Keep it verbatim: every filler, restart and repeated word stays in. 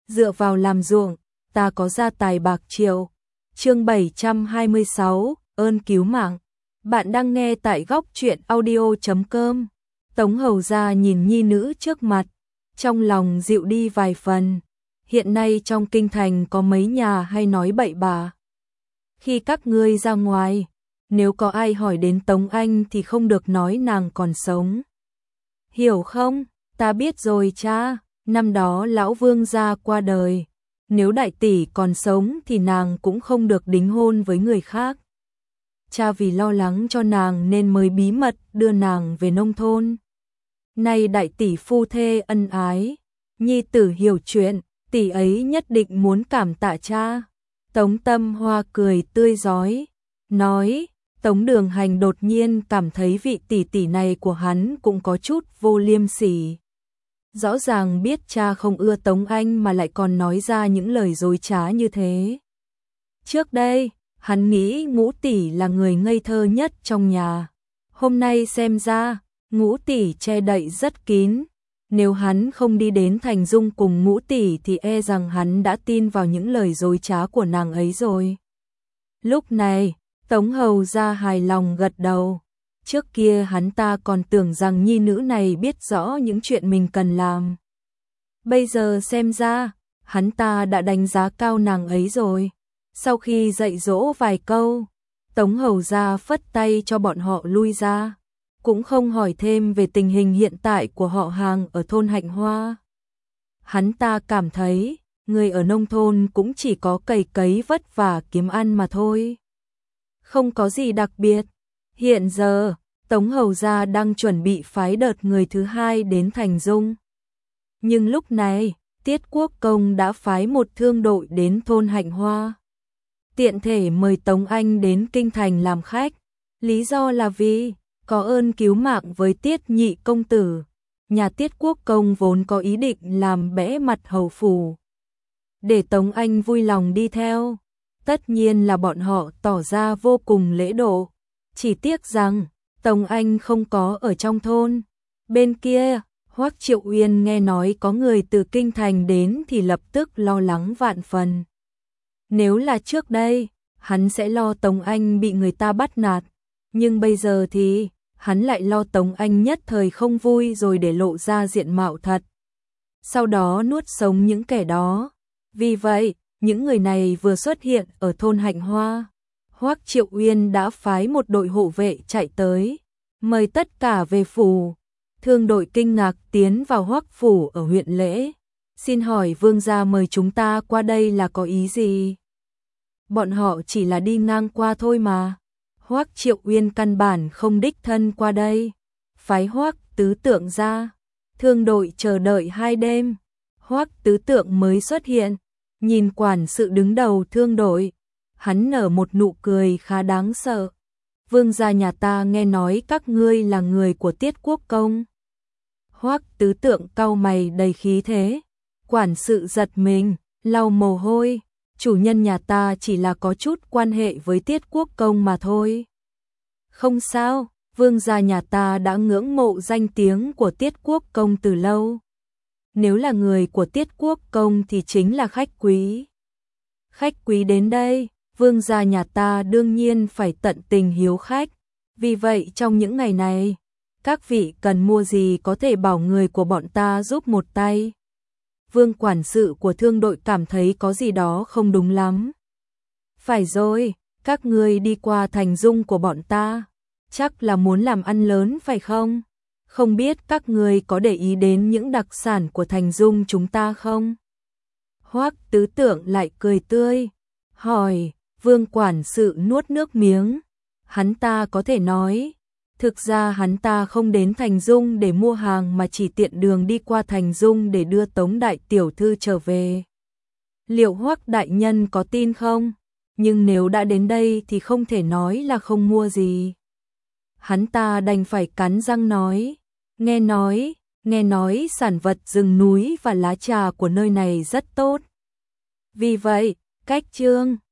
dựa vào làm ruộng, ta có gia tài bạc triệu. Chương bảy trăm hai mươi sáu, ơn cứu mạng. Bạn đang nghe tại góc truyện audio chấm com. Tống hầu gia nhìn nhi nữ trước mặt, trong lòng dịu đi vài phần. Hiện nay trong kinh thành có mấy nhà hay nói bậy bạ. Khi các ngươi ra ngoài, nếu có ai hỏi đến Tống Anh thì không được nói nàng còn sống. Hiểu không? Ta biết rồi cha, năm đó lão vương gia qua đời. Nếu đại tỷ còn sống thì nàng cũng không được đính hôn với người khác. Cha vì lo lắng cho nàng nên mới bí mật đưa nàng về nông thôn. Nay đại tỷ phu thê ân ái, nhi tử hiểu chuyện, tỷ ấy nhất định muốn cảm tạ cha. Tống Tâm Hoa cười tươi rói, nói, Tống Đường Hành đột nhiên cảm thấy vị tỷ tỷ này của hắn cũng có chút vô liêm sỉ. Rõ ràng biết cha không ưa Tống Anh mà lại còn nói ra những lời dối trá như thế. Trước đây, hắn nghĩ Ngũ tỷ là người ngây thơ nhất trong nhà. Hôm nay xem ra, Ngũ tỷ che đậy rất kín. Nếu hắn không đi đến Thành Dung cùng Ngũ tỷ thì e rằng hắn đã tin vào những lời dối trá của nàng ấy rồi. Lúc này, Tống hầu gia hài lòng gật đầu. Trước kia hắn ta còn tưởng rằng nhi nữ này biết rõ những chuyện mình cần làm. Bây giờ xem ra, hắn ta đã đánh giá cao nàng ấy rồi. Sau khi dạy dỗ vài câu, Tống hầu gia phất tay cho bọn họ lui ra, cũng không hỏi thêm về tình hình hiện tại của họ hàng ở thôn Hạnh Hoa. Hắn ta cảm thấy, người ở nông thôn cũng chỉ có cày cấy vất vả kiếm ăn mà thôi. Không có gì đặc biệt. Hiện giờ, Tống hầu gia đang chuẩn bị phái đợt người thứ hai đến Thành Dung. Nhưng lúc này, Tiết Quốc Công đã phái một thương đội đến thôn Hạnh Hoa. Tiện thể mời Tống Anh đến kinh thành làm khách. Lý do là vì có ơn cứu mạng với Tiết nhị công tử. Nhà Tiết Quốc Công vốn có ý định làm bẽ mặt hầu phủ, để Tống Anh vui lòng đi theo. Tất nhiên là bọn họ tỏ ra vô cùng lễ độ. Chỉ tiếc rằng Tống Anh không có ở trong thôn. Bên kia, Hoắc Triệu Uyên nghe nói có người từ kinh thành đến thì lập tức lo lắng vạn phần. Nếu là trước đây, hắn sẽ lo Tống Anh bị người ta bắt nạt. Nhưng bây giờ thì, hắn lại lo Tống Anh nhất thời không vui rồi để lộ ra diện mạo thật. Sau đó nuốt sống những kẻ đó. Vì vậy, những người này vừa xuất hiện ở thôn Hạnh Hoa, Hoắc Triệu Uyên đã phái một đội hộ vệ chạy tới, mời tất cả về phủ. Thương đội kinh ngạc tiến vào Hoắc phủ ở huyện Lễ. Xin hỏi vương gia mời chúng ta qua đây là có ý gì? Bọn họ chỉ là đi ngang qua thôi mà. Hoắc Triệu Uyên căn bản không đích thân qua đây. Phái Hoắc tứ tượng ra. Thương đội chờ đợi hai đêm. Hoắc tứ tượng mới xuất hiện. Nhìn quản sự đứng đầu thương đội, hắn nở một nụ cười khá đáng sợ. Vương gia nhà ta nghe nói các ngươi là người của Tiết Quốc Công. Hoắc tứ tượng cau mày đầy khí thế. Quản sự giật mình, lau mồ hôi. Chủ nhân nhà ta chỉ là có chút quan hệ với Tiết Quốc Công mà thôi. Không sao, vương gia nhà ta đã ngưỡng mộ danh tiếng của Tiết Quốc Công từ lâu. Nếu là người của Tiết Quốc Công thì chính là khách quý. Khách quý đến đây, vương gia nhà ta đương nhiên phải tận tình hiếu khách. Vì vậy trong những ngày này, các vị cần mua gì có thể bảo người của bọn ta giúp một tay. Vương quản sự của thương đội cảm thấy có gì đó không đúng lắm. Phải rồi, các ngươi đi qua Thành Dung của bọn ta, chắc là muốn làm ăn lớn phải không? Không biết các ngươi có để ý đến những đặc sản của Thành Dung chúng ta không? Hoắc tứ tượng lại cười tươi, hỏi. Vương quản sự nuốt nước miếng. Hắn ta có thể nói, thực ra hắn ta không đến Thành Dung để mua hàng mà chỉ tiện đường đi qua Thành Dung để đưa Tống đại tiểu thư trở về. Liệu Hoắc đại nhân có tin không? Nhưng nếu đã đến đây thì không thể nói là không mua gì. Hắn ta đành phải cắn răng nói, nghe nói, nghe nói sản vật rừng núi và lá trà của nơi này rất tốt. Vì vậy, cách Trương